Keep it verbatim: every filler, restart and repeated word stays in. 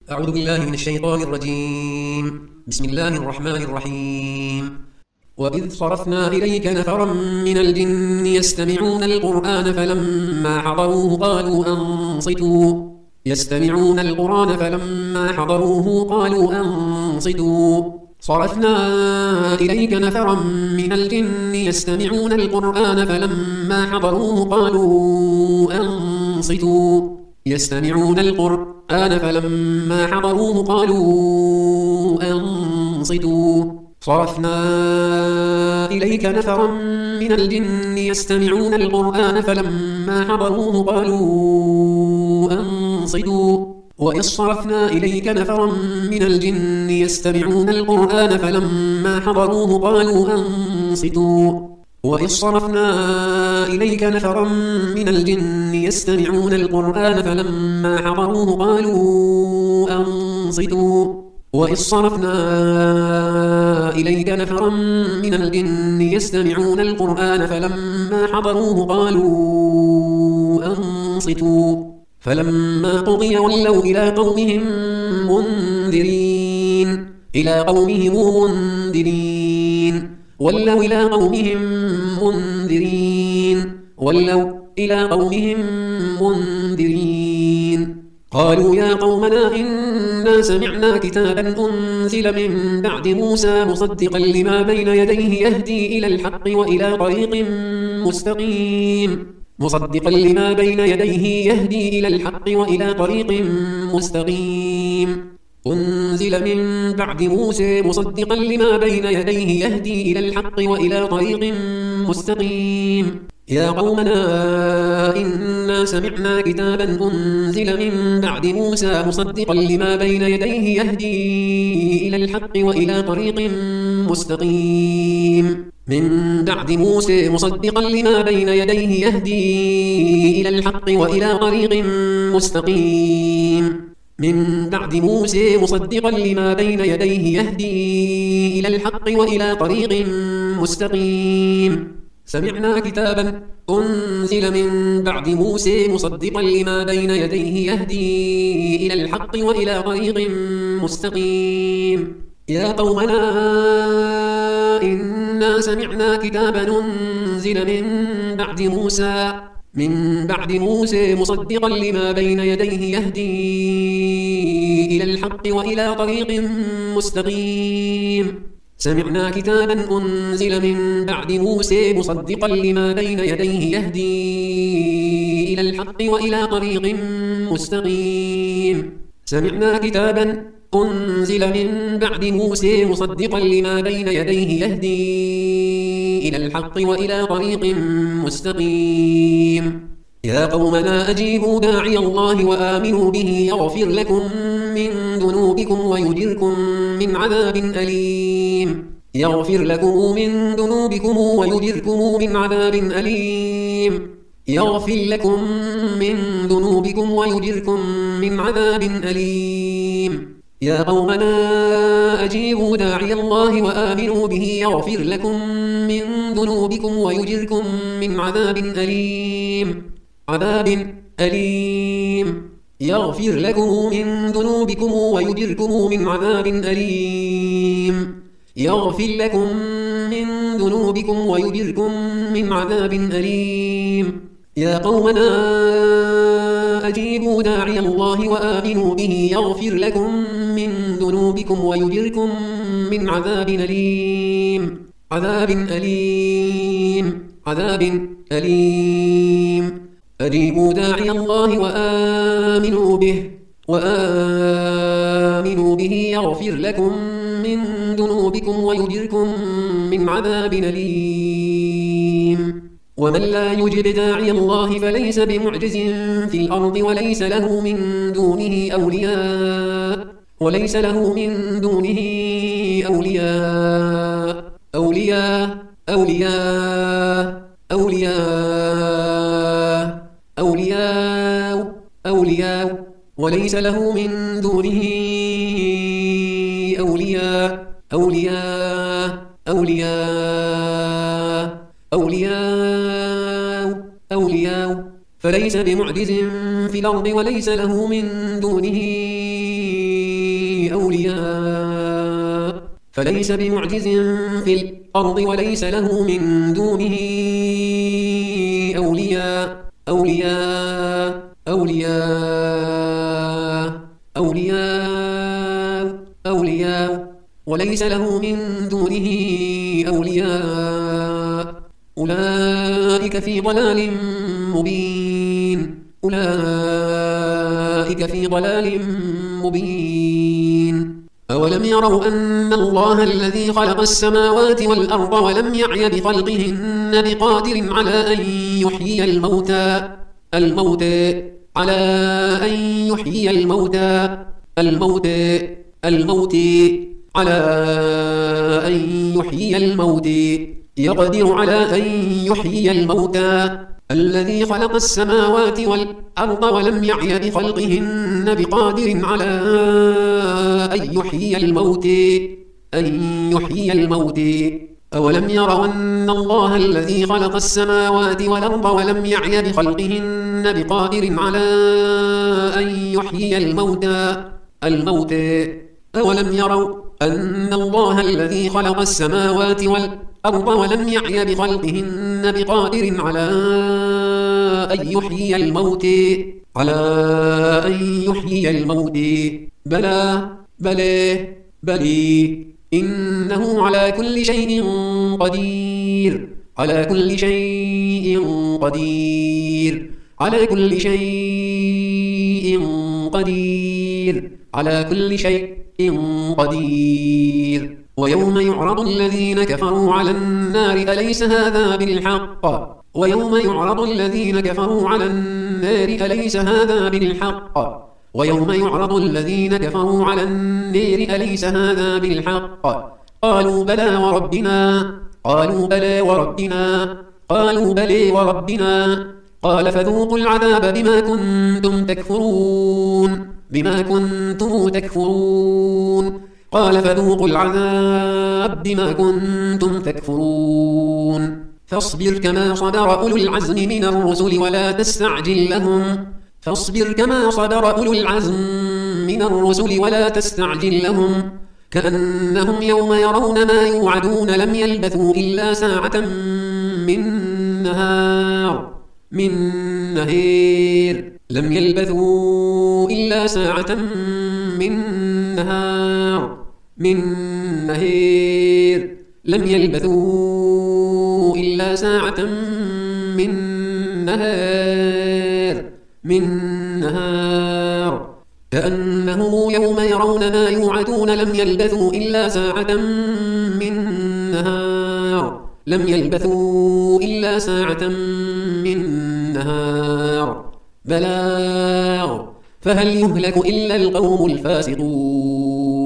أعوذ بالله من الشيطان الرجيم. بسم الله الرحمن الرحيم. وإذ صرفنا إليك نفرا من الجن يستمعون القرآن فلما حضروه قالوا أنصتوا يستمعون القرآن فلما حضروه قالوا أنصتوا صرفنا إليك نفرا من الجن يستمعون القرآن فلما حضروه قالوا أنصتوا يستمعون القرآن فلما حضروه قالوا أنصتوا صرفنا إليك نفرا من الجن يستمعون القرآن فلما حضروه قالوا أنصتوا وإذ صرفنا إليك نفرا من الجن يستمعون القرآن فلما حضروه قالوا أنصتوا وإذ صرفنا إليك نفرا من الجن يستمعون القرآن فلما حضروه قالوا أنصتوا وإذ صرفنا إليك نفرا من الجن يستمعون القرآن فلما حضروه قالوا أنصتوا فلما قضي ولوا إلى قومهم منذرين إلى قومهم منذرين ولوا إلى قومهم منذرين ولوا إلى قومهم منذرين قالوا يا قومنا إنا سمعنا كتابا أنزل من بعد موسى مصدقا لما بين يديه يهدي إلى الحق وإلى طريق مستقيم مصدقا لما بين يديه يهدي إلى الحق وإلى طريق مستقيم أنزل من بعد موسى مصدقا لما بين يديه يهدي إلى الحق وإلى طريق مستقيم يا قومنا إنا سمعنا كتابا أنزل من بعد موسى مصدقا لما بين يديه يهدي إلى الحق وإلى طريق مستقيم من بعد موسى مصدقا لما بين يديه يهدي إلى الحق وإلى طريق مستقيم من بعد موسى مصدقا لما بين يديه يهدي إلى الحق وإلى طريق مستقيم سمعنا كتابا أنزل من بعد موسى مصدقا لما بين يديه يهدي إلى الحق وإلى طريق مستقيم يا قومنا إنا سمعنا كتابا أنزل من بعد موسى من بعد موسى مصدقا لما بين يديه يهدي إلى الحق وإلى طريق مستقيم سمعنا كتابا أنزل من بعد موسى مصدقا لما بين يديه يهدي إلى الحق وإلى طريق مستقيم سمعنا كتابا أنزل من بعد موسى مصدقا لما بين يديه يهدي إلى الحق وإلى طريق مستقيم يا قومنا أجيبوا داعي الله وآمنوا به يغفر لكم من ذنوبكم ويجركم من عذاب أليم يغفر لكم من ذنوبكم ويجركم من عذاب أليم يغفر لكم من ذنوبكم ويجركم من عذاب أليم يا قومنا أجيبوا داعي الله وآمنوا به يغفر لكم من ذنوبكم ويجركم من عذاب أليم عذاب أليم يغفر لكم من ذنوبكم ويجركم من عذاب أليم يغفر لكم من ذنوبكم ويجركم من عذاب أليم يا قومنا أجيبوا داعي الله وآمنوا به يغفر لكم من ذنوبكم ويجركم من عذاب أليم عذاب أليم عذاب أليم أجيبوا داعي الله وآمنوا به وآمنوا به يغفر لكم من ذنوبكم ويجركم من عذاب أليم ومن لا يجب داعي الله فليس بمعجز في الأرض وليس له من دونه أولياء وليس له من دونه أولياء أولياء أولياء أولياء أولياء أولياء وليس له من دونه أولياء أولياء أولياء أولياء أولياء فليس بمعجز في الأرض وليس له من دونه فليس بمعجز في الأرض وليس له من دونه أولياء أولياء أولياء أولياء أولياء وليس له من دونه أولياء أولئك في ضلال مبين أولئك في ضلال مبين أولم يروا أن الله الذي خلق السماوات والأرض ولم يعي بخلقهن بقادر على أن يحيي الموتى الموتى على أن يحيي الموتى الموتى الموتى على أن يحيي الموتى يقدر على أن يحيي الموتى الذي خلق السماوات والأرض ولم يعي بخلقهن بقادر على أن يحيي الموتى أن يحيي الموتى أولم يروا أن الله الذي خلق السماوات والأرض ولم يعي بخلقهن بقادر على أن يحيي الموتى الموتى أولم يروا أن الله الذي خلق السماوات والأرض ولم يعي بخلقهن بقادر على أن يحيي الموتى على أن يحيي الموتى بلى بلى بلى إنه على كل شيء قدير على كل شيء قدير على كل شيء قدير على كل شيء قدير ويوم يعرض الذين كفروا على النار أليس هذا بالحق ويوم يعرض الذين كفروا على النار أليس هذا بالحق ويوم يعرض الذين كفروا على النار أليس هذا بالحق قالوا بلى وربنا قالوا بلى وربنا قالوا بلى وربنا قال فذوقوا العذاب بما كنتم تكفرون بما كنتم تكفرون قال فذوقوا العذاب بما كنتم تكفرون فاصبر كما صبر أولو العزم من الرسل ولا تستعجل لهم فاصبر كما صبر أولو العزم من الرسل ولا تستعجل لهم كأنهم يوم يرون ما يوعدون لم يلبثوا إلا ساعة من نهار من نهير لم يلبثوا إلا ساعة من نهار من نهير لم يلبثوا إلا ساعة من نهار من نهار كأنهم يوم يرون ما يوعدون لم يلبثوا إلا ساعة من نهار لم يلبثوا إلا ساعة من نهار بلاغ فهل يهلك إلا القوم الفاسقون